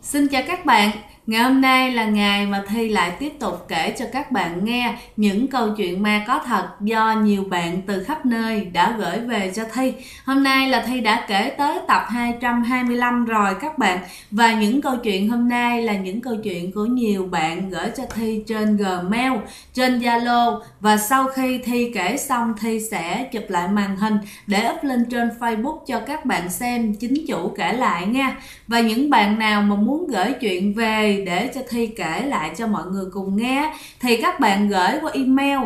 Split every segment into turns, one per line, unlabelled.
Xin chào các bạn, ngày hôm nay là ngày mà Thi lại tiếp tục kể cho các bạn nghe những câu chuyện ma có thật do nhiều bạn từ khắp nơi đã gửi về cho Thi. Hôm nay là Thi đã kể tới tập 225 rồi các bạn. Và những câu chuyện hôm nay là những câu chuyện của nhiều bạn gửi cho Thi trên Gmail, trên Zalo. Và sau khi Thi kể xong, Thi sẽ chụp lại màn hình để up lên trên Facebook cho các bạn xem chính chủ kể lại nha. Và những bạn nào mà muốn gửi chuyện về để cho Thi kể lại cho mọi người cùng nghe thì các bạn gửi qua email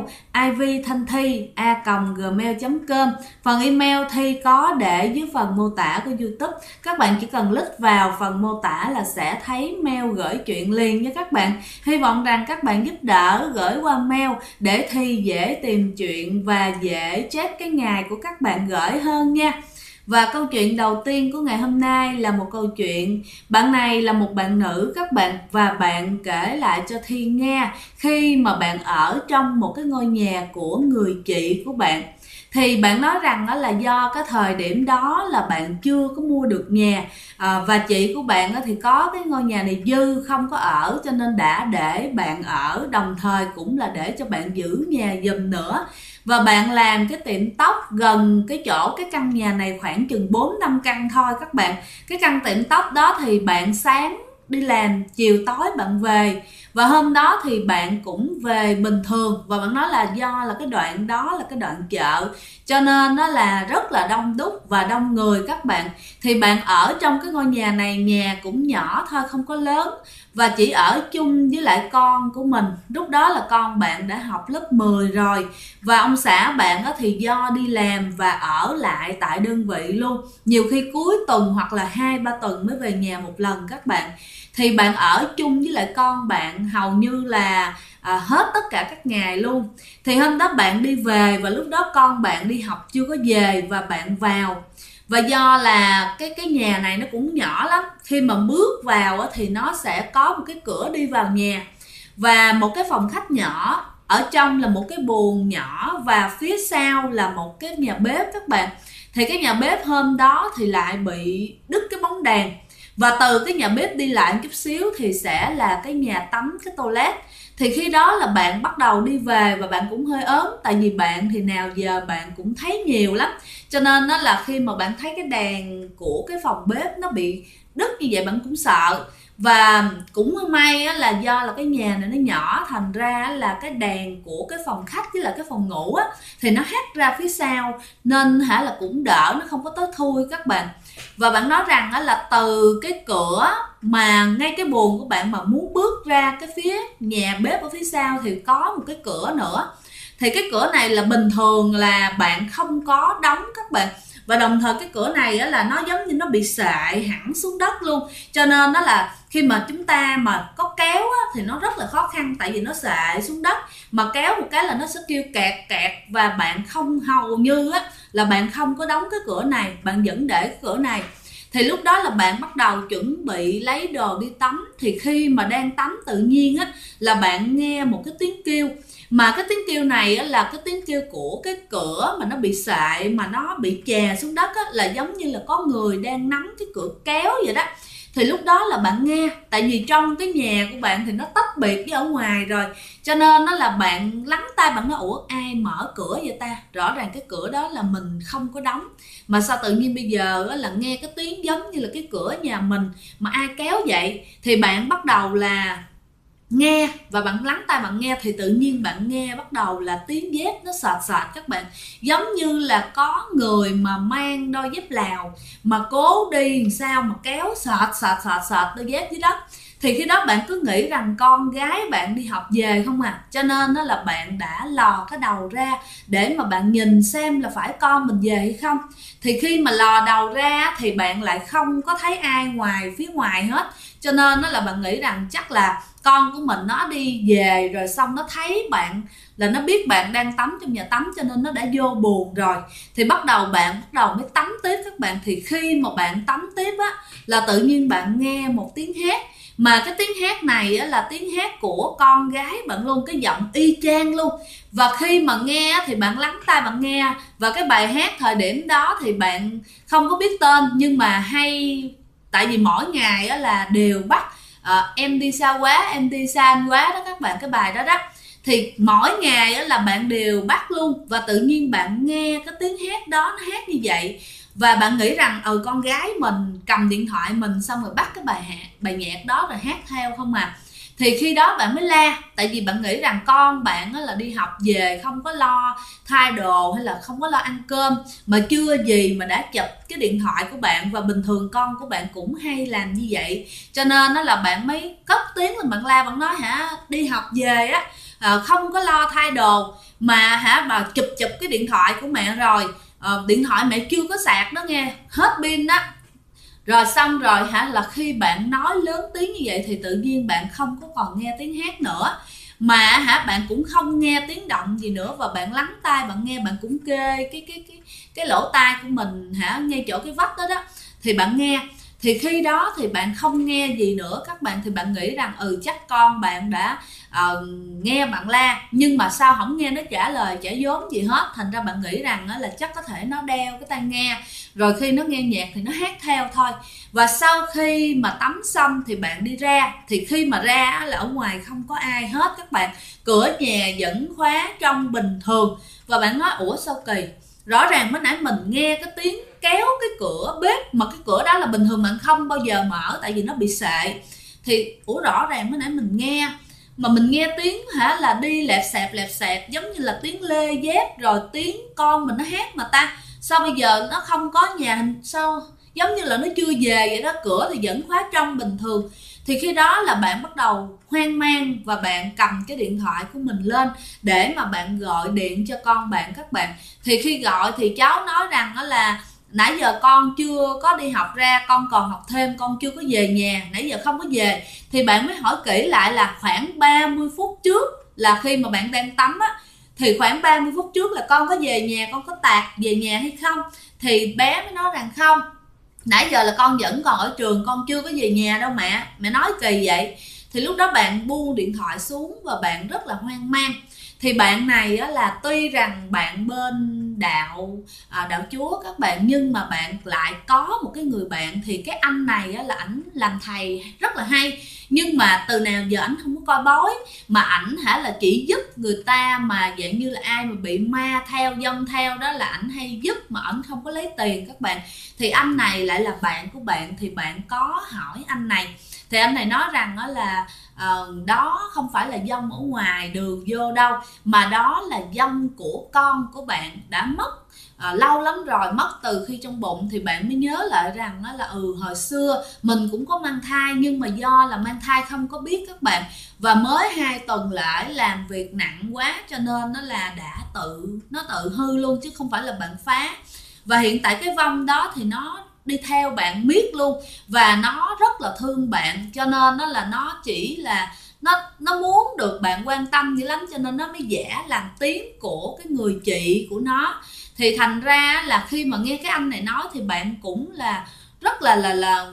ivthanthi@gmail.com. Phần email Thi có để dưới phần mô tả của YouTube. Các bạn chỉ cần click vào phần mô tả là sẽ thấy mail gửi chuyện liền nha các bạn. Hy vọng rằng các bạn giúp đỡ gửi qua mail để Thi dễ tìm chuyện và dễ check cái ngày của các bạn gửi hơn nha. Và câu chuyện đầu tiên của ngày hôm nay là một câu chuyện. Bạn này là một bạn nữ các bạn, và bạn kể lại cho Thi nghe khi mà bạn ở trong một cái ngôi nhà của người chị của bạn. Thì bạn nói rằng đó là do cái thời điểm đó là bạn chưa có mua được nhà, và chị của bạn thì có cái ngôi nhà này dư không có ở, cho nên đã để bạn ở, đồng thời cũng là để cho bạn giữ nhà giùm nữa. Và bạn làm cái tiệm tóc gần cái chỗ cái căn nhà này khoảng chừng 4-5 căn thôi các bạn. Cái căn tiệm tóc đó thì bạn sáng đi làm, chiều tối bạn về. Và hôm đó thì bạn cũng về bình thường. Và bạn nói là do là cái đoạn đó là cái đoạn chợ, cho nên nó là rất là đông đúc và đông người các bạn. Thì bạn ở trong cái ngôi nhà này, nhà cũng nhỏ thôi, không có lớn, và chỉ ở chung với lại con của mình. Lúc đó là con bạn đã học lớp 10 rồi. Và ông xã bạn thì do đi làm và ở lại tại đơn vị luôn. Nhiều khi cuối tuần hoặc là 2-3 tuần mới về nhà một lần các bạn. Thì bạn ở chung với lại con bạn hầu như là hết tất cả các ngày luôn. Thì hôm đó bạn đi về và lúc đó con bạn đi học chưa có về, và bạn vào. Và do là cái nhà này nó cũng nhỏ lắm, khi mà bước vào thì nó sẽ có một cái cửa đi vào nhà và một cái phòng khách nhỏ, ở trong là một cái buồng nhỏ, và phía sau là một cái nhà bếp các bạn. Thì cái nhà bếp hôm đó thì lại bị đứt cái bóng đèn, và từ cái nhà bếp đi lại một chút xíu thì sẽ là cái nhà tắm, cái toilet. Thì khi đó là bạn bắt đầu đi về và bạn cũng hơi ớn, tại vì bạn thì nào giờ bạn cũng thấy nhiều lắm, cho nên đó là khi mà bạn thấy cái đèn của cái phòng bếp nó bị đứt như vậy bạn cũng sợ. Và cũng may là do là cái nhà này nó nhỏ, thành ra là cái đèn của cái phòng khách với lại cái phòng ngủ thì nó hắt ra phía sau, nên là cũng đỡ, nó không có tối thui các bạn. Và bạn nói rằng là từ cái cửa mà ngay cái buồng của bạn mà muốn bước ra cái phía nhà bếp ở phía sau thì có một cái cửa nữa. Thì cái cửa này là bình thường là bạn không có đóng các bạn. Và đồng thời cái cửa này là nó giống như nó bị sệ hẳn xuống đất luôn, cho nên đó là khi mà chúng ta mà có kéo thì nó rất là khó khăn, tại vì nó sệ xuống đất, mà kéo một cái là nó sẽ kêu kẹt kẹt, và bạn không, hầu như là bạn không có đóng cái cửa này, bạn vẫn để cái cửa này. Thì lúc đó là bạn bắt đầu chuẩn bị lấy đồ đi tắm. Thì khi mà đang tắm tự nhiên là bạn nghe một cái tiếng kêu, mà cái tiếng kêu này là cái tiếng kêu của cái cửa mà nó bị sệ, mà nó bị chà xuống đất là giống như là có người đang nắm cái cửa kéo vậy đó. Thì lúc đó là bạn nghe, tại vì trong cái nhà của bạn thì nó tách biệt với ở ngoài rồi, cho nên nó là bạn lắng tai, bạn nói ủa ai mở cửa vậy ta, rõ ràng cái cửa đó là mình không có đóng, mà sao tự nhiên bây giờ là nghe cái tiếng giống như là cái cửa nhà mình mà ai kéo vậy. Thì bạn bắt đầu là nghe, và bạn lắng tai bạn nghe, thì tự nhiên bạn nghe bắt đầu là tiếng dép nó sệt sệt các bạn, giống như là có người mà mang đôi dép Lào mà cố đi sao mà kéo sệt đôi dép dưới đất. Thì khi đó bạn cứ nghĩ rằng con gái bạn đi học về không à, cho nên đó là bạn đã lò cái đầu ra để mà bạn nhìn xem là phải con mình về hay không. Thì khi mà lò đầu ra thì bạn lại không có thấy ai ngoài phía ngoài hết, cho nên đó là bạn nghĩ rằng chắc là con của mình nó đi về rồi, xong nó thấy bạn là nó biết bạn đang tắm trong nhà tắm, cho nên nó đã vô buồng rồi. Thì bạn bắt đầu mới tắm tiếp các bạn. Thì khi mà bạn tắm tiếp là tự nhiên bạn nghe một tiếng hét, mà cái tiếng hét này là tiếng hét của con gái bạn luôn, cái giọng y chang luôn. Và khi mà nghe thì bạn lắng tai bạn nghe, và cái bài hát thời điểm đó thì bạn không có biết tên, nhưng mà hay tại vì mỗi ngày á là đều bắt em đi xa quá, em đi xa anh quá đó các bạn, cái bài đó đó. Thì mỗi ngày á là bạn đều bắt luôn, và tự nhiên bạn nghe cái tiếng hát đó nó hát như vậy, và bạn nghĩ rằng con gái mình cầm điện thoại mình xong rồi bắt cái bài nhạc đó rồi hát theo không à. Thì khi đó bạn mới la, tại vì bạn nghĩ rằng con bạn là đi học về không có lo thay đồ hay là không có lo ăn cơm, mà chưa gì mà đã chụp cái điện thoại của bạn, và bình thường con của bạn cũng hay làm như vậy, cho nên là bạn mới cất tiếng lên bạn la, bạn nói đi học về á không có lo thay đồ mà bà chụp cái điện thoại của mẹ rồi, điện thoại mẹ chưa có sạc đó nghe, hết pin đó. Rồi xong rồi là khi bạn nói lớn tiếng như vậy thì tự nhiên bạn không có còn nghe tiếng hát nữa, mà bạn cũng không nghe tiếng động gì nữa, và bạn lắng tai bạn nghe, bạn cũng kê cái lỗ tai của mình ngay chỗ cái vách đó đó, thì bạn nghe. Thì khi đó thì bạn không nghe gì nữa các bạn, thì bạn nghĩ rằng chắc con bạn đã nghe bạn la, nhưng mà sao không nghe nó trả lời trả vốn gì hết, thành ra bạn nghĩ rằng là chắc có thể nó đeo cái tai nghe, rồi khi nó nghe nhạc thì nó hát theo thôi. Và sau khi mà tắm xong thì bạn đi ra, thì khi mà ra là ở ngoài không có ai hết các bạn, cửa nhà vẫn khóa trong bình thường, và bạn nói ủa sao kỳ, rõ ràng mới nãy mình nghe cái tiếng kéo cái cửa bếp, mà cái cửa đó là bình thường bạn không bao giờ mở tại vì nó bị sệ, thì rõ ràng mới nãy mình nghe, mà mình nghe tiếng là đi lẹp xẹp giống như là tiếng lê dép, rồi tiếng con mình nó hát mà ta, sao bây giờ nó không có nhà, sao giống như là nó chưa về vậy đó, cửa thì vẫn khóa trong bình thường. Thì khi đó là bạn bắt đầu hoang mang, và bạn cầm cái điện thoại của mình lên để mà bạn gọi điện cho con bạn các bạn. Thì khi gọi thì cháu nói rằng đó là nãy giờ con chưa có đi học ra, con còn học thêm, con chưa có về nhà, nãy giờ không có về. Thì bạn mới hỏi kỹ lại là khoảng 30 phút trước là khi mà bạn đang tắm á, thì khoảng 30 phút trước là con có về nhà, con có tạt về nhà hay không? Thì bé mới nói rằng không, nãy giờ là con vẫn còn ở trường, con chưa có về nhà đâu mẹ nói kỳ vậy. Thì lúc đó bạn buông điện thoại xuống và bạn rất là hoang mang. Thì bạn này á, là tuy rằng bạn bên đạo Chúa các bạn, nhưng mà bạn lại có một cái người bạn, thì cái anh này á, là ảnh làm thầy rất là hay, nhưng mà từ nào giờ ảnh không có coi bói, mà ảnh là chỉ giúp người ta mà dạng như là ai mà bị ma theo dông theo đó là ảnh hay giúp, mà ảnh không có lấy tiền các bạn. Thì anh này lại là bạn của bạn, thì bạn có hỏi anh này, thì anh này nói rằng đó là đó không phải là dông ở ngoài đường vô đâu, mà đó là dông của con của bạn đã mất lâu lắm rồi, mất từ khi trong bụng. Thì bạn mới nhớ lại rằng đó là hồi xưa mình cũng có mang thai, nhưng mà do là mang thai không có biết các bạn, và mới 2 tuần lại làm việc nặng quá, cho nên nó là nó tự hư luôn, chứ không phải là bạn phá. Và hiện tại cái vong đó thì nó đi theo bạn miết luôn, và nó rất là thương bạn, cho nên nó là nó chỉ là nó muốn được bạn quan tâm dữ lắm, cho nên nó mới giả làm tiếng của cái người chị của nó. Thì thành ra là khi mà nghe cái anh này nói thì bạn cũng là rất là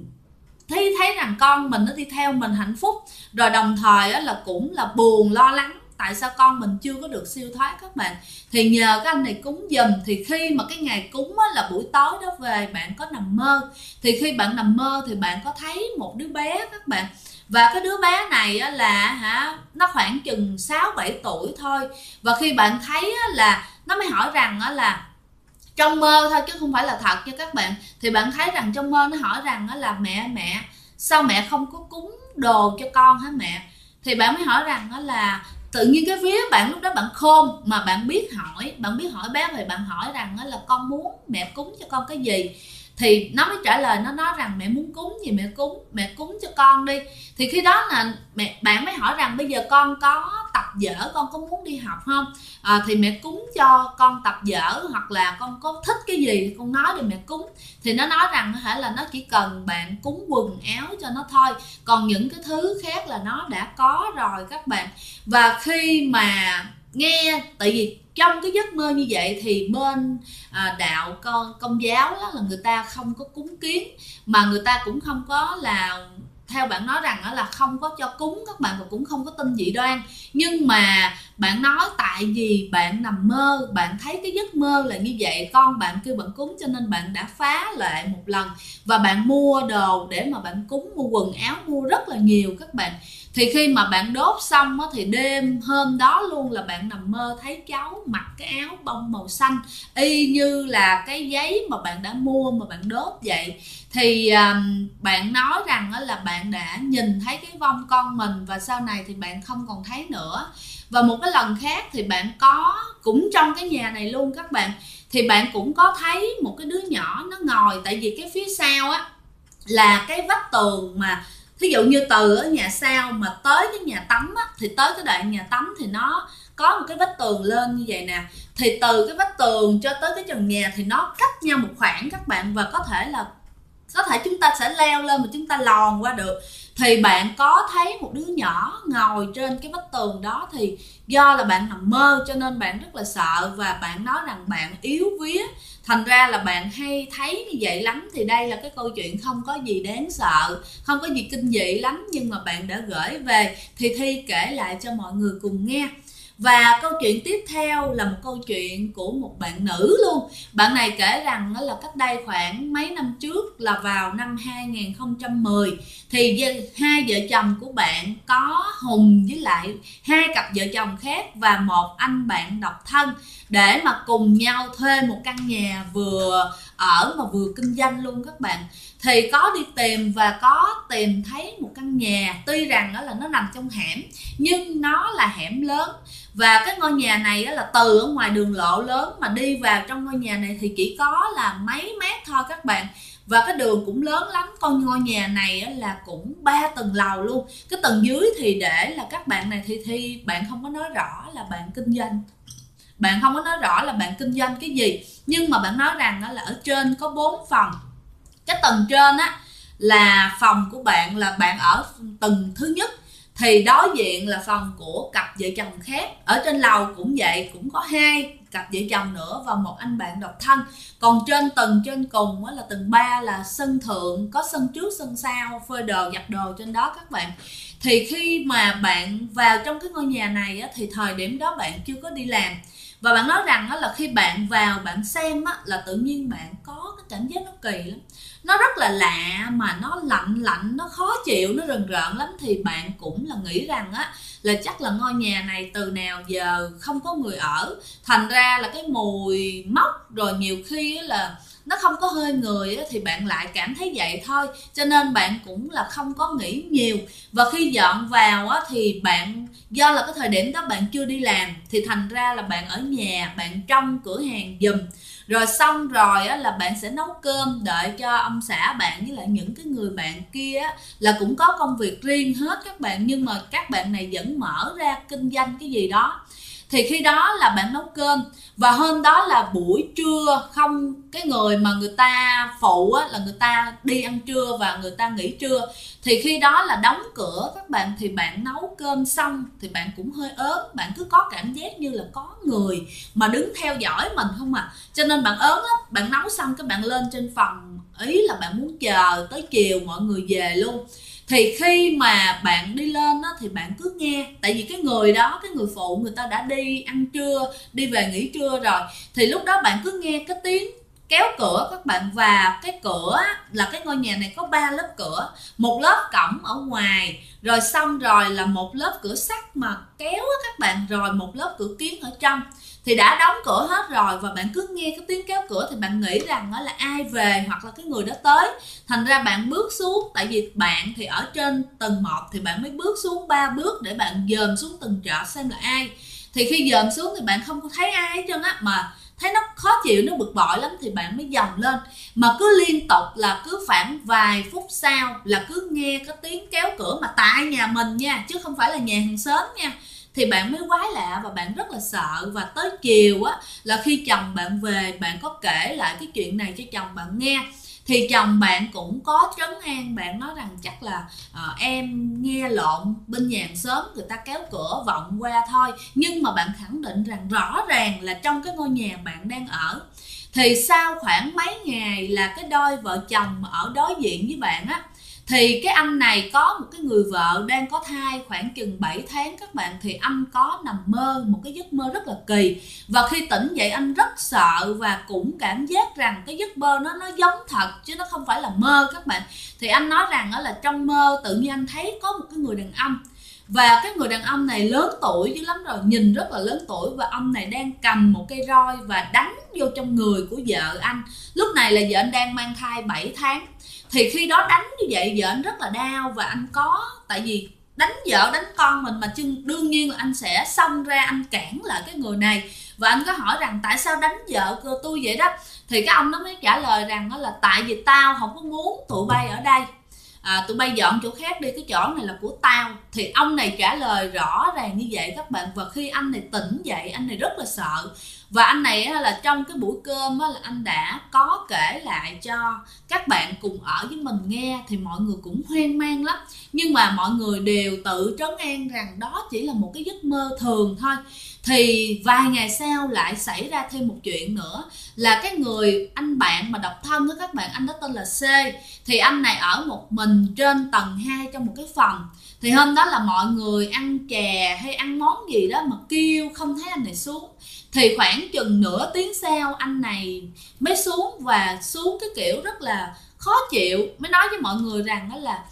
thấy rằng con mình nó đi theo mình hạnh phúc, rồi đồng thời là cũng là buồn lo lắng tại sao con mình chưa có được siêu thoát các bạn. Thì nhờ cái anh này cúng giùm, thì khi mà cái ngày cúng là buổi tối đó về, bạn có nằm mơ, thì khi bạn nằm mơ thì bạn có thấy một đứa bé các bạn, và cái đứa bé này là nó khoảng chừng 6-7 tuổi thôi. Và khi bạn thấy là nó mới hỏi rằng là trong mơ thôi chứ không phải là thật cho các bạn, thì bạn thấy rằng trong mơ nó hỏi rằng là mẹ sao mẹ không có cúng đồ cho con hả mẹ. Thì bạn mới hỏi rằng là tự nhiên cái vía bạn lúc đó bạn khôn mà bạn biết hỏi bé về, bạn hỏi rằng là con muốn mẹ cúng cho con cái gì. Thì nó mới trả lời, nó nói rằng mẹ muốn cúng gì mẹ cúng cho con đi. Thì khi đó là bạn mới hỏi rằng bây giờ con có tập vở, con có muốn đi học không, thì mẹ cúng cho con tập vở, hoặc là con có thích cái gì thì con nói để mẹ cúng. Thì nó nói rằng là nó chỉ cần bạn cúng quần áo cho nó thôi, còn những cái thứ khác là nó đã có rồi các bạn. Và khi mà nghe, tại vì trong cái giấc mơ như vậy thì bên đạo công giáo đó là người ta không có cúng kiến, mà người ta cũng không có là theo bạn nói rằng là không có cho cúng các bạn, và cũng không có tin dị đoan. Nhưng mà Bạn nói tại vì bạn nằm mơ, bạn thấy cái giấc mơ là như vậy, con bạn kêu bạn cúng cho nên bạn đã phá lệ một lần và bạn mua đồ để mà bạn cúng, mua quần áo, mua rất là nhiều các bạn. Thì khi mà bạn đốt xong á, thì đêm hôm đó luôn là bạn nằm mơ thấy cháu mặc cái áo bông màu xanh y như là cái giấy mà bạn đã mua mà bạn đốt vậy. Thì bạn nói rằng là bạn đã nhìn thấy cái vong con mình và sau này thì bạn không còn thấy nữa. Và một cái lần khác thì bạn có, cũng trong cái nhà này luôn các bạn, thì bạn cũng có thấy một cái đứa nhỏ nó ngồi, tại vì cái phía sau á là cái vách tường mà thí dụ như từ ở nhà sau mà tới cái nhà tắm á, thì tới cái đoạn nhà tắm thì nó có một cái vách tường lên như vậy nè, thì từ cái vách tường cho tới cái trần nhà thì nó cách nhau một khoảng các bạn, và có thể chúng ta sẽ leo lên mà chúng ta lòn qua được. Thì bạn có thấy một đứa nhỏ ngồi trên cái vách tường đó, thì do là bạn nằm mơ cho nên bạn rất là sợ và bạn nói rằng bạn yếu vía, thành ra là bạn hay thấy như vậy lắm. Thì đây là cái câu chuyện không có gì đáng sợ, không có gì kinh dị lắm, nhưng mà bạn đã gửi về thì Thi kể lại cho mọi người cùng nghe. Và câu chuyện tiếp theo là một câu chuyện của một bạn nữ luôn. Bạn này kể rằng đó là cách đây khoảng mấy năm trước, là vào năm 2010, thì hai vợ chồng của bạn có Hùng với lại hai cặp vợ chồng khác và một anh bạn độc thân để mà cùng nhau thuê một căn nhà vừa ở mà vừa kinh doanh luôn các bạn. Thì có đi tìm và có tìm thấy một căn nhà, tuy rằng đó là nó nằm trong hẻm nhưng nó là hẻm lớn. Và cái ngôi nhà này là từ ở ngoài đường lộ lớn mà đi vào trong ngôi nhà này thì chỉ có là mấy mét thôi các bạn. Và cái đường cũng lớn lắm. Con ngôi nhà này là cũng 3 tầng lầu luôn. Cái tầng dưới thì để là các bạn này thì bạn không có nói rõ là bạn kinh doanh, bạn không có nói rõ là bạn kinh doanh cái gì, nhưng mà bạn nói rằng là ở trên có 4 phòng. Cái tầng trên á là phòng của bạn, là bạn ở tầng thứ nhất, thì đối diện là phòng của cặp vợ chồng khác. Ở trên lầu cũng vậy, cũng có hai cặp vợ chồng nữa và một anh bạn độc thân. Còn trên tầng trên cùng là tầng 3 là sân thượng, có sân trước sân sau, phơi đồ giặt đồ trên đó các bạn. Thì khi mà bạn vào trong cái ngôi nhà này thì thời điểm đó bạn chưa có đi làm. Và bạn nói rằng là khi bạn vào bạn xem là tự nhiên bạn có cái cảm giác nó kỳ lắm, nó rất là lạ mà nó lạnh, nó khó chịu, nó rần rợn lắm. Thì bạn cũng là nghĩ rằng là chắc là ngôi nhà này từ nào giờ không có người ở, thành ra là cái mùi mốc rồi nhiều khi là nó không có hơi người thì bạn lại cảm thấy vậy thôi, cho nên bạn cũng là không có nghĩ nhiều. Và khi dọn vào thì bạn, do là cái thời điểm đó bạn chưa đi làm thì thành ra là bạn ở nhà, bạn trong cửa hàng giùm, rồi xong rồi là bạn sẽ nấu cơm đợi cho ông xã bạn với lại những cái người bạn kia là cũng có công việc riêng hết các bạn, nhưng mà các bạn này vẫn mở ra kinh doanh cái gì đó. Thì khi đó là bạn nấu cơm, và hôm đó là buổi trưa, không, cái người mà người ta phụ là người ta đi ăn trưa và người ta nghỉ trưa. Thì khi đó là đóng cửa các bạn, thì bạn nấu cơm xong thì bạn cũng hơi ớn, bạn cứ có cảm giác như là có người mà đứng theo dõi mình không cho nên bạn ớn lắm. Bạn nấu xong cái bạn lên trên phòng, ý là bạn muốn chờ tới chiều mọi người về luôn. Thì khi mà bạn đi lên thì bạn cứ nghe, tại vì cái người đó, cái người phụ, người ta đã đi ăn trưa, đi về nghỉ trưa rồi, thì lúc đó bạn cứ nghe cái tiếng kéo cửa các bạn. Và cái cửa là cái ngôi nhà này có 3 lớp cửa, một lớp cổng ở ngoài, rồi xong rồi là một lớp cửa sắt mà kéo các bạn, rồi một lớp cửa kiến ở trong. Thì đã đóng cửa hết rồi và bạn cứ nghe cái tiếng kéo cửa thì bạn nghĩ rằng là ai về hoặc là cái người đó tới. Thành ra bạn bước xuống, tại vì bạn thì ở trên tầng 1 thì bạn mới bước xuống 3 bước để bạn dòm xuống tầng trệt xem là ai. Thì khi dòm xuống thì bạn không có thấy ai hết trơn mà thấy nó khó chịu, nó bực bội lắm thì bạn mới dòm lên. Mà cứ liên tục là cứ khoảng vài phút sau là cứ nghe cái tiếng kéo cửa, mà tại nhà mình nha, chứ không phải là nhà hàng xóm nha. Thì bạn mới quái lạ và bạn rất là sợ. Và tới chiều là khi chồng bạn về, bạn có kể lại cái chuyện này cho chồng bạn nghe, thì chồng bạn cũng có trấn an bạn, nói rằng chắc là em nghe lộn, bên nhà hàng xóm người ta kéo cửa vọng qua thôi. Nhưng mà bạn khẳng định rằng rõ ràng là trong cái ngôi nhà bạn đang ở. Thì sau khoảng mấy ngày là cái đôi vợ chồng ở đối diện với bạn Thì cái anh này có một cái người vợ đang có thai khoảng chừng 7 tháng các bạn. Thì anh có nằm mơ một cái giấc mơ rất là kỳ, và khi tỉnh dậy anh rất sợ và cũng cảm giác rằng cái giấc mơ nó giống thật chứ nó không phải là mơ các bạn. Thì anh nói rằng đó là trong mơ tự nhiên anh thấy có một cái người đàn ông, và cái người đàn ông này lớn tuổi dữ lắm rồi, nhìn rất là lớn tuổi, và ông này đang cầm một cây roi và đánh vô trong người của vợ anh. Lúc này là vợ anh đang mang thai 7 tháng. Thì khi đó đánh như vậy vợ anh rất là đau, và anh có, tại vì đánh vợ đánh con mình mà đương nhiên là anh sẽ xông ra anh cản lại cái người này. Và anh có hỏi rằng tại sao đánh vợ tôi vậy đó. Thì cái ông nó mới trả lời rằng đó là tại vì tao không có muốn tụi bay ở đây, tụi bay dọn chỗ khác đi, cái chỗ này là của tao. Thì ông này trả lời rõ ràng như vậy các bạn. Và khi anh này tỉnh dậy, anh này rất là sợ. Và anh này là trong cái buổi cơm là anh đã có kể lại cho các bạn cùng ở với mình nghe. Thì mọi người cũng hoang mang lắm, nhưng mà mọi người đều tự trấn an rằng đó chỉ là một cái giấc mơ thường thôi. Thì vài ngày sau lại xảy ra thêm một chuyện nữa, là cái người anh bạn mà độc thân đó các bạn, anh đó tên là C. Thì anh này ở một mình trên tầng 2 trong một cái phòng. Thì hôm đó là mọi người ăn chè hay ăn món gì đó mà kêu không thấy anh này xuống. Thì khoảng chừng nửa tiếng sau anh này mới xuống, và xuống cái kiểu rất là khó chịu, mới nói với mọi người rằng đó là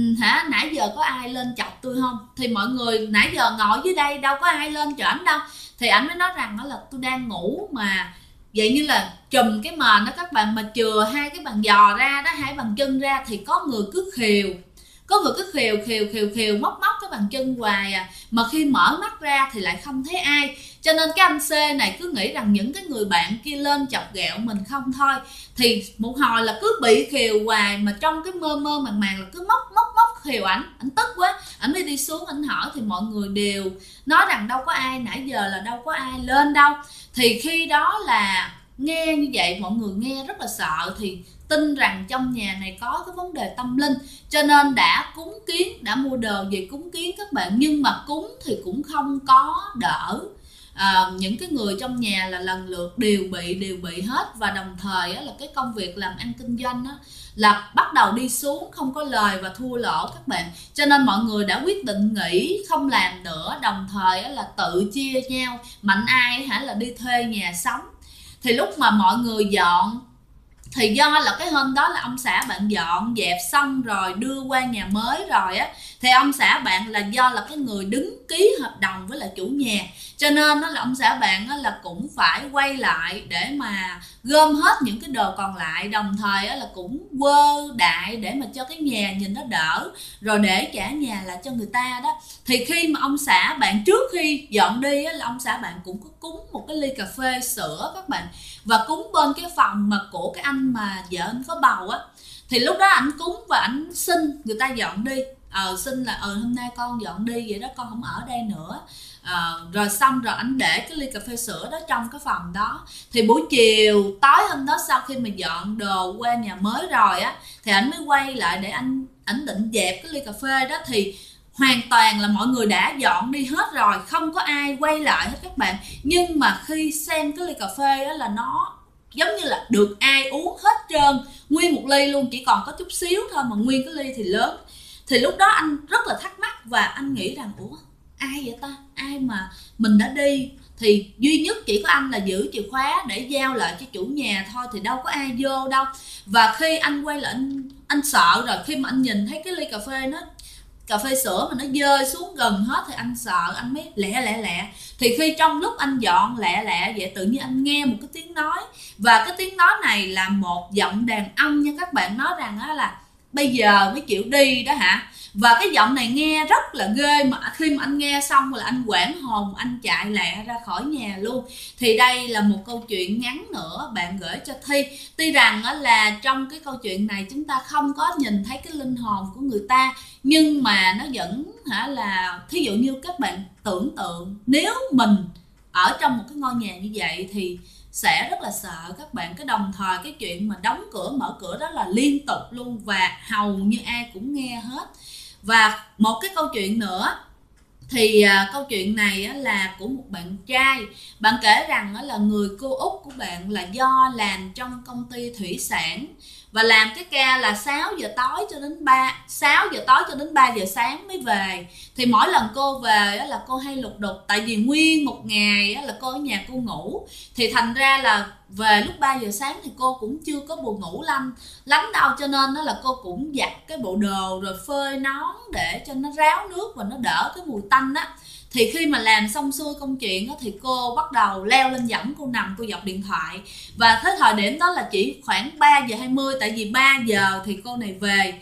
nãy giờ có ai lên chọc tôi không? Thì mọi người nãy giờ ngồi dưới đây đâu có ai lên chở ảnh đâu. Thì ảnh mới nói rằng đó là tôi đang ngủ mà, vậy như là chùm cái mền đó các bạn, mà chừa hai cái bàn giò ra đó, hai bàn chân ra, thì có người cứ khều, có người cứ khều móc cái bàn chân hoài mà khi mở mắt ra thì lại không thấy ai. Cho nên cái anh C này cứ nghĩ rằng những cái người bạn kia lên chọc ghẹo mình không thôi. Thì một hồi là cứ bị khều hoài, mà trong cái mơ màng là cứ móc khều ảnh tức quá, ảnh mới đi xuống ảnh hỏi. Thì mọi người đều nói rằng đâu có ai, nãy giờ là đâu có ai lên đâu. Thì khi đó là nghe như vậy, mọi người nghe rất là sợ, thì tin rằng trong nhà này có cái vấn đề tâm linh, cho nên đã cúng kiến, đã mua đồ về cúng kiến các bạn. Nhưng mà cúng thì cũng không có đỡ, những cái người trong nhà là lần lượt đều bị hết. Và đồng thời là cái công việc làm ăn kinh doanh là bắt đầu đi xuống, không có lời và thua lỗ các bạn. Cho nên mọi người đã quyết định nghỉ không làm nữa, đồng thời là tự chia nhau, mạnh ai là đi thuê nhà sống. Thì lúc mà mọi người dọn, thì do là cái hôm đó là ông xã bạn dọn dẹp xong rồi đưa qua nhà mới rồi thì ông xã bạn là do là cái người đứng ký hợp đồng với là chủ nhà, cho nên là ông xã bạn là cũng phải quay lại để mà gom hết những cái đồ còn lại, đồng thời là cũng quơ đại để mà cho cái nhà nhìn nó đỡ, rồi để trả nhà lại cho người ta đó. Thì khi mà ông xã bạn trước khi dọn đi là ông xã bạn cũng có cúng một cái ly cà phê sữa các bạn, và cúng bên cái phòng mà của cái anh mà vợ anh có bầu thì lúc đó ảnh cúng và ảnh xin người ta dọn đi, xin là hôm nay con dọn đi vậy đó, con không ở đây nữa. Rồi xong rồi ảnh để cái ly cà phê sữa đó trong cái phòng đó. Thì buổi chiều tối hôm đó, sau khi mà dọn đồ qua nhà mới rồi thì ảnh mới quay lại để ảnh định dẹp cái ly cà phê đó. Thì hoàn toàn là mọi người đã dọn đi hết rồi, không có ai quay lại hết các bạn. Nhưng mà khi xem cái ly cà phê là nó giống như là được ai uống hết trơn, nguyên một ly luôn, chỉ còn có chút xíu thôi mà nguyên cái ly thì lớn. Thì lúc đó anh rất là thắc mắc và anh nghĩ rằng ủa ai vậy ta, ai mà mình đã đi thì duy nhất chỉ có anh là giữ chìa khóa để giao lại cho chủ nhà thôi, thì đâu có ai vô đâu. Và khi anh quay lại anh sợ rồi, khi mà anh nhìn thấy cái ly cà phê sữa mà nó rơi xuống gần hết thì anh sợ, anh mới lẹ. Thì khi trong lúc anh dọn lẹ vậy, tự nhiên anh nghe một cái tiếng nói, và cái tiếng nói này là một giọng đàn ông nha các bạn, nói rằng là bây giờ mới chịu đi đó hả. Và cái giọng này nghe rất là ghê, mà khi mà anh nghe xong là anh hoảng hồn, anh chạy lẹ ra khỏi nhà luôn. Thì đây là một câu chuyện ngắn nữa bạn gửi cho Thi. Tuy rằng là trong cái câu chuyện này chúng ta không có nhìn thấy cái linh hồn của người ta, nhưng mà nó vẫn là thí dụ như các bạn tưởng tượng nếu mình ở trong một cái ngôi nhà như vậy thì sẽ rất là sợ các bạn. Cái đồng thời cái chuyện mà đóng cửa mở cửa đó là liên tục luôn, và hầu như ai cũng nghe hết. Và một cái câu chuyện nữa thì câu chuyện này là của một bạn trai. Bạn kể rằng là người cô út của bạn là do làm trong công ty thủy sản, và làm cái ca là 6 giờ tối cho đến 3 giờ sáng mới về. Thì mỗi lần cô về là cô hay lục đục, tại vì nguyên một ngày là cô ở nhà cô ngủ, thì thành ra là về lúc 3 giờ sáng thì cô cũng chưa có buồn ngủ lắm đâu, cho nên là cô cũng giặt cái bộ đồ rồi phơi nón để cho nó ráo nước và nó đỡ cái mùi tanh á. Thì khi mà làm xong xuôi công chuyện á, thì cô bắt đầu leo lên võng, cô nằm cô dọc điện thoại. Và tới thời điểm đó là chỉ khoảng 3:20, tại vì 3 giờ thì cô này về.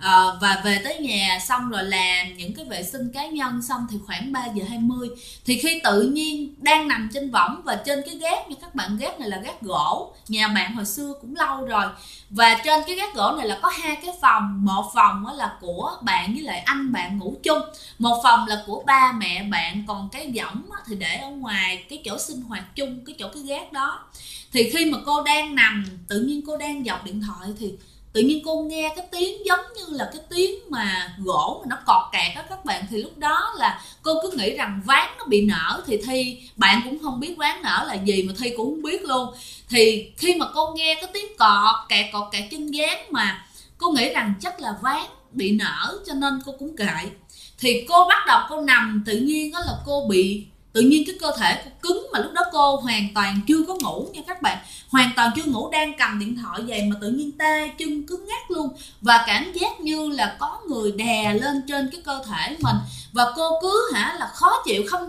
Và về tới nhà xong rồi làm những cái vệ sinh cá nhân xong thì khoảng 3:20. Thì khi tự nhiên đang nằm trên võng và trên cái gác, như các bạn, gác này là gác gỗ, nhà bạn hồi xưa cũng lâu rồi, và trên cái gác gỗ này là có 2 cái phòng. Một phòng là của bạn với lại anh bạn ngủ chung, một phòng là của ba mẹ bạn, còn cái võng thì để ở ngoài cái chỗ sinh hoạt chung, cái chỗ cái gác đó. Thì khi mà cô đang nằm, tự nhiên cô đang dọc điện thoại thì tự nhiên cô nghe cái tiếng giống như là cái tiếng mà gỗ mà nó cọt kẹt đó các bạn. Thì lúc đó là cô cứ nghĩ rằng ván nó bị nở, thì Thi bạn cũng không biết ván nở là gì, mà Thi cũng không biết luôn. Thì khi mà cô nghe cái tiếng cọt kẹt trên ván mà cô nghĩ rằng chắc là ván bị nở, cho nên cô cũng kệ. Thì cô bắt đầu cô nằm, tự nhiên đó là cô bị, tự nhiên cái cơ thể cô cứng, mà lúc đó cô hoàn toàn chưa có ngủ nha các bạn, hoàn toàn chưa ngủ, đang cầm điện thoại vậy mà tự nhiên tay chân cứng ngắc luôn, và cảm giác như là có người đè lên trên cái cơ thể mình. Và cô cứ là khó chịu, không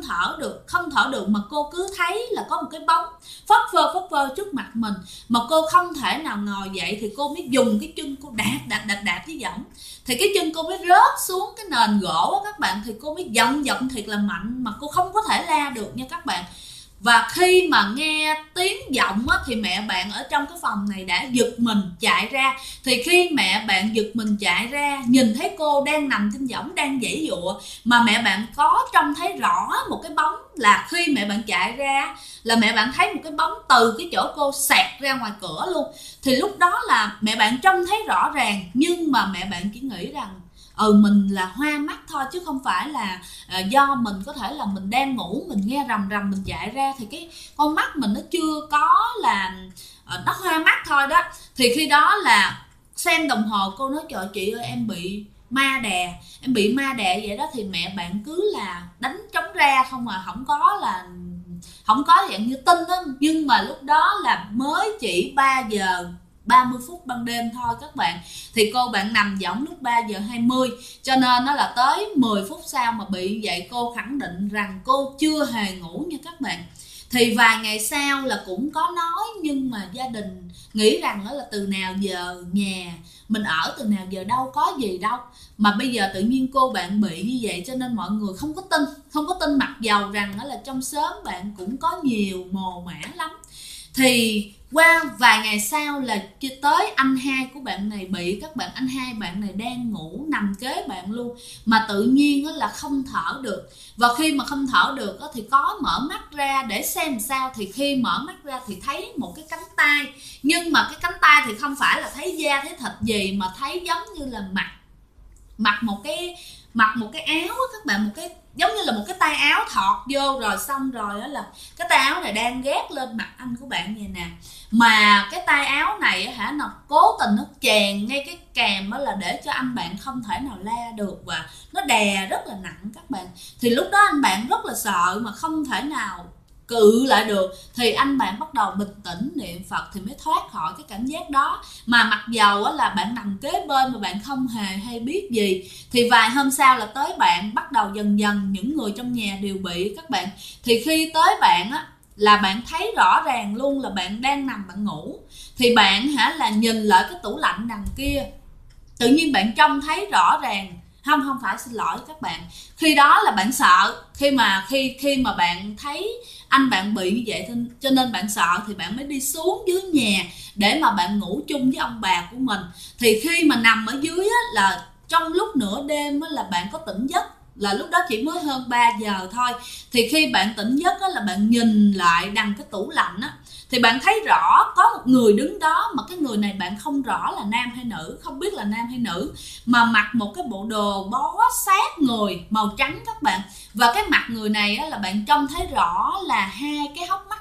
thở được, mà cô cứ thấy là có một cái bóng phất phơ trước mặt mình, mà cô không thể nào ngồi dậy. Thì cô mới dùng cái chân cô đạp với võng, thì cái chân cô mới rớt xuống cái nền gỗ đó các bạn. Thì cô mới giận thiệt là mạnh, mà cô không có thể la được nha các bạn. Và khi mà nghe tiếng giọng thì mẹ bạn ở trong cái phòng này đã giật mình chạy ra. Thì khi mẹ bạn giật mình chạy ra, nhìn thấy cô đang nằm trên võng đang giãy giụa, mà mẹ bạn có trông thấy rõ một cái bóng, là khi mẹ bạn chạy ra là mẹ bạn thấy một cái bóng từ cái chỗ cô xẹt ra ngoài cửa luôn. Thì lúc đó là mẹ bạn trông thấy rõ ràng, nhưng mà mẹ bạn chỉ nghĩ rằng mình là hoa mắt thôi, chứ không phải là do mình, có thể là mình đang ngủ mình nghe rầm mình chạy ra, thì cái con mắt mình nó chưa có là nó hoa mắt thôi đó. Thì khi đó là xem đồng hồ, cô nói trời chị ơi em bị ma đè vậy đó. Thì mẹ bạn cứ là đánh trống ra không, không có dạng như tin đó. Nhưng mà lúc đó là mới chỉ 3:30 ban đêm thôi các bạn. Thì cô bạn nằm võng lúc 3:20, cho nên nó là tới 10 phút sau mà bị vậy. Cô khẳng định rằng cô chưa hề ngủ nha các bạn. Thì vài ngày sau là cũng có nói, nhưng mà gia đình nghĩ rằng đó là từ nào giờ nhà mình ở, từ nào giờ đâu có gì đâu, mà bây giờ tự nhiên cô bạn bị như vậy, cho nên mọi người không có tin, mặc dầu rằng đó là trong xóm bạn cũng có nhiều mồ mả lắm. Thì qua vài ngày sau là tới anh hai của bạn này bị, các bạn, anh hai bạn này đang ngủ nằm kế bạn luôn, mà tự nhiên là không thở được. Và khi mà không thở được thì có mở mắt ra để xem sao. Thì khi mở mắt ra thì thấy một cái cánh tay, nhưng mà cái cánh tay thì không phải là thấy da thấy thịt gì, mà thấy giống như là mặc một cái áo á các bạn, một cái giống như là một cái tay áo thọt vô, rồi xong rồi đó là cái tay áo này đang ghét lên mặt anh của bạn vậy nè. Mà cái tay áo này nó cố tình nó chèn ngay cái kèm đó, là để cho anh bạn không thể nào la được, và nó đè rất là nặng các bạn. Thì lúc đó anh bạn rất là sợ mà không thể nào cự lại được. Thì anh bạn bắt đầu bình tĩnh niệm Phật thì mới thoát khỏi cái cảm giác đó. Mà mặc dầu là bạn nằm kế bên mà bạn không hề hay biết gì. Thì vài hôm sau là tới bạn, bắt đầu dần dần những người trong nhà đều bị các bạn. Thì khi tới bạn là bạn thấy rõ ràng luôn là bạn đang nằm bạn ngủ. Thì bạn là nhìn lại cái tủ lạnh đằng kia, tự nhiên bạn trông thấy rõ ràng, không phải, xin lỗi các bạn, khi đó là bạn sợ. Khi mà bạn thấy anh bạn bị như vậy, cho nên bạn sợ, thì bạn mới đi xuống dưới nhà để mà bạn ngủ chung với ông bà của mình. Thì khi mà nằm ở dưới là trong lúc nửa đêm là bạn có tỉnh giấc, là lúc đó chỉ mới hơn 3 giờ thôi. Thì khi bạn tỉnh giấc là bạn nhìn lại đằng cái tủ lạnh thì bạn thấy rõ có một người đứng đó, mà cái người này bạn không rõ là nam hay nữ, không biết là nam hay nữ, mà mặc một cái bộ đồ bó sát người màu trắng các bạn. Và cái mặt người này là bạn trông thấy rõ là hai cái hốc mắt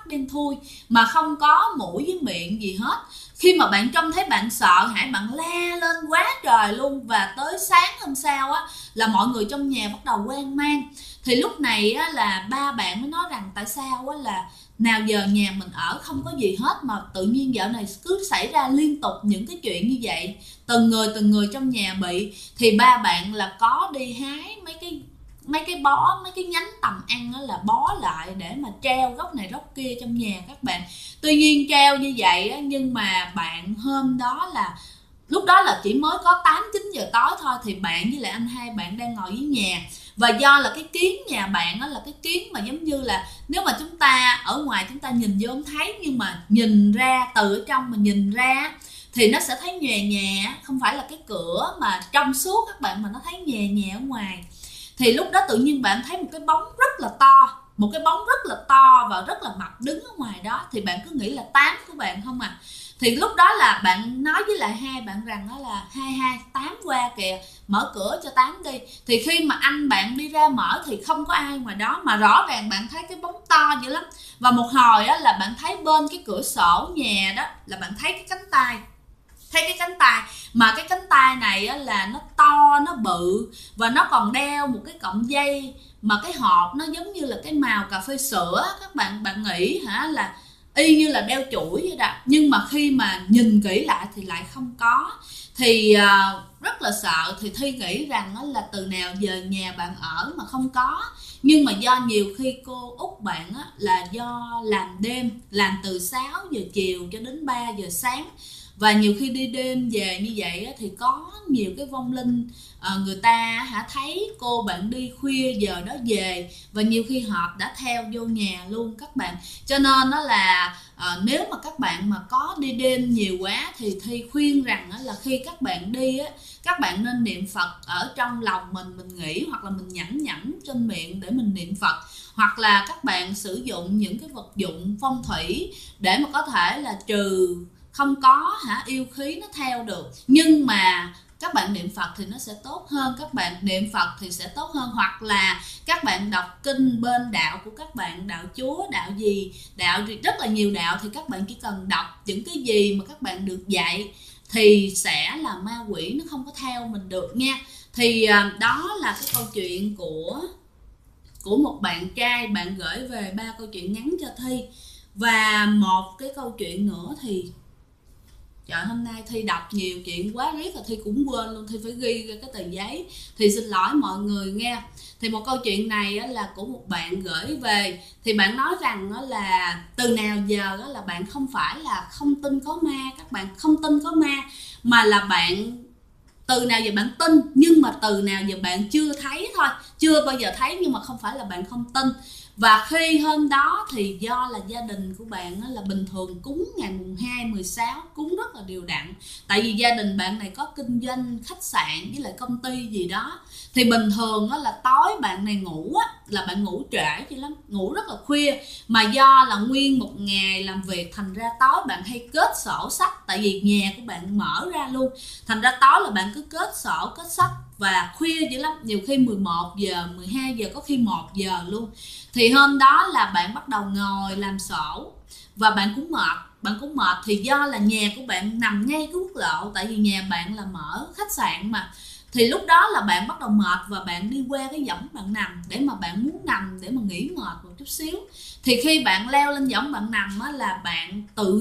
mắt đen thui mà không có mũi với miệng gì hết. Khi mà bạn trông thấy bạn sợ hãi, bạn la lên quá trời luôn, và tới sáng hôm sau á là mọi người trong nhà bắt đầu hoang mang. Thì lúc này á là ba bạn mới nói rằng tại sao á là nào giờ nhà mình ở không có gì hết mà tự nhiên dạo này cứ xảy ra liên tục những cái chuyện như vậy, từng người trong nhà bị. Thì ba bạn là có đi hái mấy cái bó, mấy cái nhánh tầm ăn đó là bó lại để mà treo góc này góc kia trong nhà các bạn. Tuy nhiên treo như vậy á, nhưng mà bạn hôm đó là lúc đó là chỉ mới có 8-9 giờ tối thôi, thì bạn với lại anh hai bạn đang ngồi dưới nhà. Và do là cái kiến nhà bạn đó là cái kiến mà giống như là nếu mà chúng ta ở ngoài chúng ta nhìn vô không thấy, nhưng mà nhìn ra từ ở trong mà nhìn ra thì nó sẽ thấy nhòe nhòe, không phải là cái cửa mà trong suốt các bạn, mà nó thấy nhòe nhòe ở ngoài. Thì lúc đó tự nhiên bạn thấy một cái bóng rất là to, một cái bóng rất là to và rất là mập đứng ở ngoài đó. Thì bạn cứ nghĩ là Tám của bạn không à. Thì lúc đó là bạn nói với lại hai bạn rằng đó là hai Tám qua kìa, mở cửa cho Tám đi. Thì khi mà anh bạn đi ra mở thì không có ai ngoài đó, mà rõ ràng bạn thấy cái bóng to dữ lắm. Và một hồi á là bạn thấy bên cái cửa sổ nhà đó là bạn thấy cái cánh tay, thấy cái cánh tay, mà cái cánh tay này á là nó to, nó bự, và nó còn đeo một cái cọng dây mà cái hộp nó giống như là cái màu cà phê sữa các bạn. Bạn nghĩ hả là y như là đeo chuỗi vậy đó, nhưng mà khi mà nhìn kỹ lại thì lại không có. Thì rất là sợ. Thì Thi nghĩ rằng đó là từ nào giờ nhà bạn ở mà không có. Nhưng mà do nhiều khi cô út bạn á, là do làm đêm, làm từ 6 giờ chiều cho đến 3 giờ sáng, và nhiều khi đi đêm về như vậy á, thì có nhiều cái vong linh người ta thấy cô bạn đi khuya giờ đó về, và nhiều khi họ đã theo vô nhà luôn các bạn. Cho nên đó là nếu mà các bạn mà có đi đêm nhiều quá thì Thi khuyên rằng là khi các bạn đi á, các bạn nên niệm Phật ở trong lòng mình nghĩ, hoặc là mình nhẩm nhẩm trên miệng để mình niệm Phật, hoặc là các bạn sử dụng những cái vật dụng phong thủy để mà có thể là trừ không có yêu khí nó theo được. Nhưng mà các bạn niệm Phật thì nó sẽ tốt hơn, các bạn niệm Phật thì sẽ tốt hơn. Hoặc là các bạn đọc kinh bên đạo của các bạn, đạo Chúa, đạo gì, đạo rất là nhiều đạo, thì các bạn chỉ cần đọc những cái gì mà các bạn được dạy thì sẽ là ma quỷ nó không có theo mình được nha. Thì đó là cái câu chuyện của một bạn trai, bạn gửi về 3 câu chuyện ngắn cho Thi. Và một cái câu chuyện nữa thì trời, hôm nay Thi đọc nhiều chuyện quá riết rồi Thi cũng quên luôn, Thi phải ghi ra cái tờ giấy, thì xin lỗi mọi người nghe. Thì một câu chuyện này là của một bạn gửi về. Thì bạn nói rằng là từ nào giờ là bạn không phải là không tin có ma, các bạn không tin có ma, mà là bạn từ nào giờ bạn tin, nhưng mà từ nào giờ bạn chưa thấy thôi, chưa bao giờ thấy, nhưng mà không phải là bạn không tin. Và khi hôm đó thì do là gia đình của bạn là bình thường cúng ngày mùng 2, 16 cúng rất là đều đặn. Tại vì gia đình bạn này có kinh doanh khách sạn với lại công ty gì đó. Thì bình thường là tối bạn này ngủ là bạn ngủ trễ chứ lắm, ngủ rất là khuya. Mà do là nguyên một ngày làm việc, thành ra tối bạn hay kết sổ sách. Tại vì nhà của bạn mở ra luôn, thành ra tối là bạn cứ kết sổ, kết sách. Và khuya dữ lắm, nhiều khi 11 giờ, 12 giờ, có khi 1 giờ luôn. Thì hôm đó là bạn bắt đầu ngồi làm sổ, và bạn cũng mệt. Thì do là nhà của bạn nằm ngay cái quốc lộ, tại vì nhà bạn là mở khách sạn mà. Thì lúc đó là bạn bắt đầu mệt, và bạn đi qua cái võng bạn nằm để mà bạn muốn nằm để mà nghỉ mệt một chút xíu. Thì khi bạn leo lên võng bạn nằm là bạn tự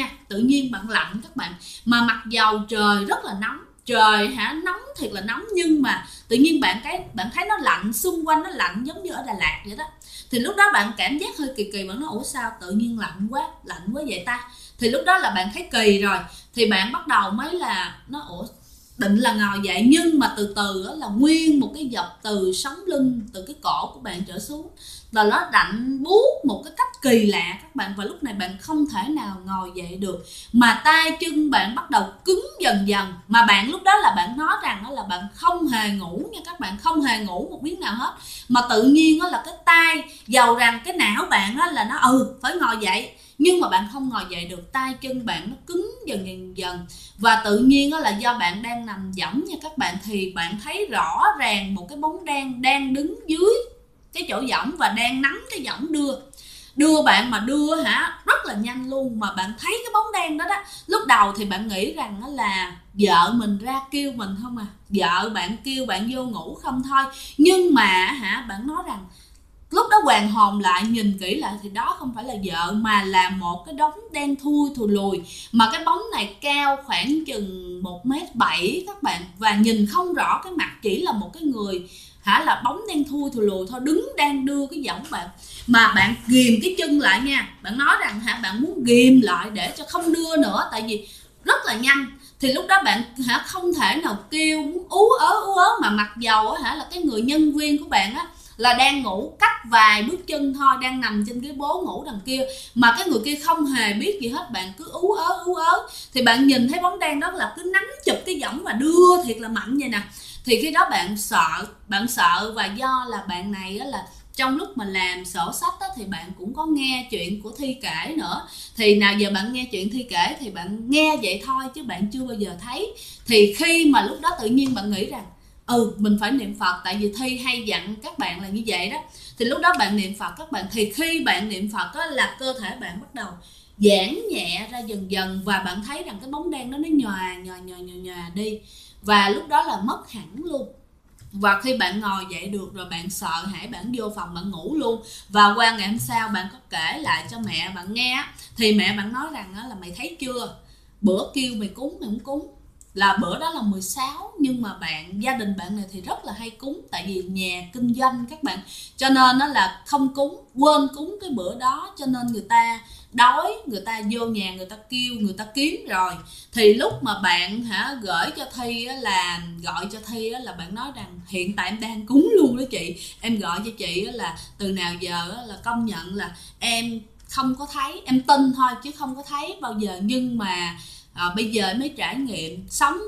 nhiên bạn lạnh các bạn. Mà mặc dầu trời rất là nóng, trời nóng thiệt là nóng, nhưng mà tự nhiên bạn thấy nó lạnh, xung quanh nó lạnh giống như ở Đà Lạt vậy đó. Thì lúc đó bạn cảm giác hơi kỳ, bạn nói ủa sao tự nhiên lạnh quá vậy ta. Thì lúc đó là bạn thấy kỳ rồi, thì bạn bắt đầu mới là nó ủa, định là ngồi dậy, nhưng mà từ từ là nguyên một cái dọc từ sống lưng, từ cái cổ của bạn trở xuống là nó lạnh buốt một cái cách kỳ lạ các bạn. Và lúc này bạn không thể nào ngồi dậy được, mà tay chân bạn bắt đầu cứng dần dần. Mà bạn lúc đó là bạn nói rằng là bạn không hề ngủ nha các bạn, không hề ngủ một miếng nào hết. Mà tự nhiên là cái tay, dầu rằng cái não bạn là nó phải ngồi dậy, nhưng mà bạn không ngồi dậy được, tay chân bạn nó cứng dần. Và tự nhiên là do bạn đang nằm võng nha các bạn, thì bạn thấy rõ ràng một cái bóng đen đang đứng dưới cái chỗ võng và đang nắm cái võng đưa bạn mà đưa rất là nhanh luôn, mà bạn thấy cái bóng đen đó đó, lúc đầu thì bạn nghĩ rằng đó là vợ mình ra kêu mình không à, vợ bạn kêu bạn vô ngủ không thôi. Nhưng mà bạn nói rằng lúc đó hoàn hồn lại, nhìn kỹ lại thì đó không phải là vợ mà là một cái đống đen thui thùi lùi, mà cái bóng này cao khoảng chừng 1m7 các bạn, và nhìn không rõ cái mặt, chỉ là một cái người là bóng đen thui thùi lùi thôi, đứng đang đưa cái giỏng bạn. Mà bạn ghìm cái chân lại nha, bạn nói rằng bạn muốn ghìm lại để cho không đưa nữa, tại vì rất là nhanh. Thì lúc đó bạn không thể nào kêu muốn ú ớ, mà mặc dầu là cái người nhân viên của bạn là đang ngủ cách vài bước chân thôi, đang nằm trên cái bố ngủ đằng kia, mà cái người kia không hề biết gì hết, bạn cứ ú ớ. Thì bạn nhìn thấy bóng đen đó là cứ nắm chụp cái giỏng và đưa thiệt là mạnh vậy nè. Thì khi đó bạn sợ, và do là bạn này là trong lúc mà làm sổ sách thì bạn cũng có nghe chuyện của Thi kể nữa. Thì nào giờ bạn nghe chuyện Thi kể thì bạn nghe vậy thôi chứ bạn chưa bao giờ thấy. Thì khi mà lúc đó tự nhiên bạn nghĩ rằng mình phải niệm Phật, tại vì Thi hay dặn các bạn là như vậy đó. Thì lúc đó bạn niệm Phật các bạn, thì khi bạn niệm Phật là cơ thể bạn bắt đầu giãn nhẹ ra dần dần, và bạn thấy rằng cái bóng đen đó nó nhòa đi, và lúc đó là mất hẳn luôn. Và khi bạn ngồi dậy được rồi, bạn sợ hãi, bạn vô phòng bạn ngủ luôn. Và qua ngày hôm sau bạn có kể lại cho mẹ bạn nghe, thì mẹ bạn nói rằng là mày thấy chưa, bữa kêu mày cúng mày không cúng, là bữa đó là 16, nhưng mà gia đình bạn này thì rất là hay cúng, tại vì nhà kinh doanh các bạn, cho nên nó là không cúng, quên cúng cái bữa đó, cho nên người ta đói, người ta vô nhà người ta kêu, người ta kiếm rồi. Thì lúc mà bạn gửi cho Thi là gọi cho Thi là bạn nói rằng hiện tại em đang cúng luôn đó chị, em gọi cho chị là từ nào giờ là công nhận là em không có thấy, em tin thôi chứ không có thấy bao giờ, nhưng mà bây giờ mới trải nghiệm, sống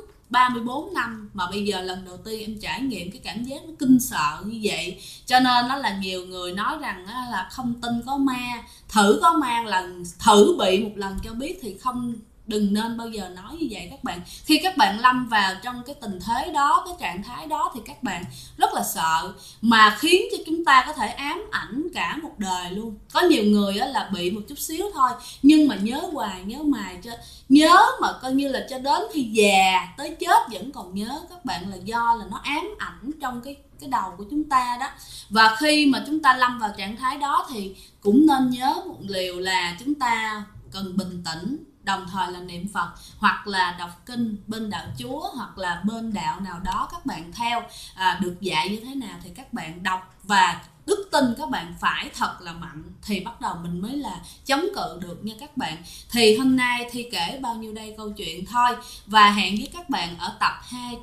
34 năm mà bây giờ lần đầu tiên em trải nghiệm cái cảm giác nó kinh sợ như vậy. Cho nên nó là nhiều người nói rằng là không tin có ma, thử có ma lần, thử bị một lần cho biết, thì đừng nên bao giờ nói như vậy các bạn. Khi các bạn lâm vào trong cái tình thế đó, cái trạng thái đó, thì các bạn rất là sợ, mà khiến cho chúng ta có thể ám ảnh cả một đời luôn. Có nhiều người là bị một chút xíu thôi, nhưng mà nhớ hoài, nhớ mài, nhớ mà coi như là cho đến khi già tới chết vẫn còn nhớ các bạn, là do là nó ám ảnh trong cái đầu của chúng ta đó. Và khi mà chúng ta lâm vào trạng thái đó thì cũng nên nhớ một điều là chúng ta cần bình tĩnh, đồng thời là niệm Phật, hoặc là đọc kinh bên đạo Chúa, hoặc là bên đạo nào đó các bạn theo được dạy như thế nào thì các bạn đọc, và đức tin các bạn phải thật là mạnh thì bắt đầu mình mới là chống cự được nha các bạn. Thì hôm nay Thi kể bao nhiêu đây câu chuyện thôi, và hẹn với các bạn ở tập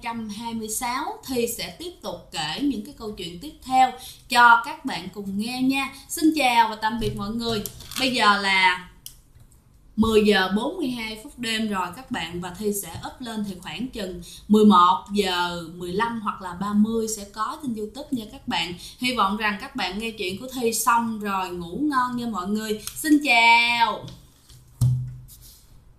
226 Thi sẽ tiếp tục kể những cái câu chuyện tiếp theo cho các bạn cùng nghe nha. Xin chào và tạm biệt mọi người. Bây giờ là 10 giờ 42 phút đêm rồi các bạn, và Thi sẽ up lên thì khoảng chừng 11 giờ 15 hoặc là 30 sẽ có trên YouTube nha các bạn. Hy vọng rằng các bạn nghe chuyện của Thi xong rồi ngủ ngon nha mọi người. Xin chào.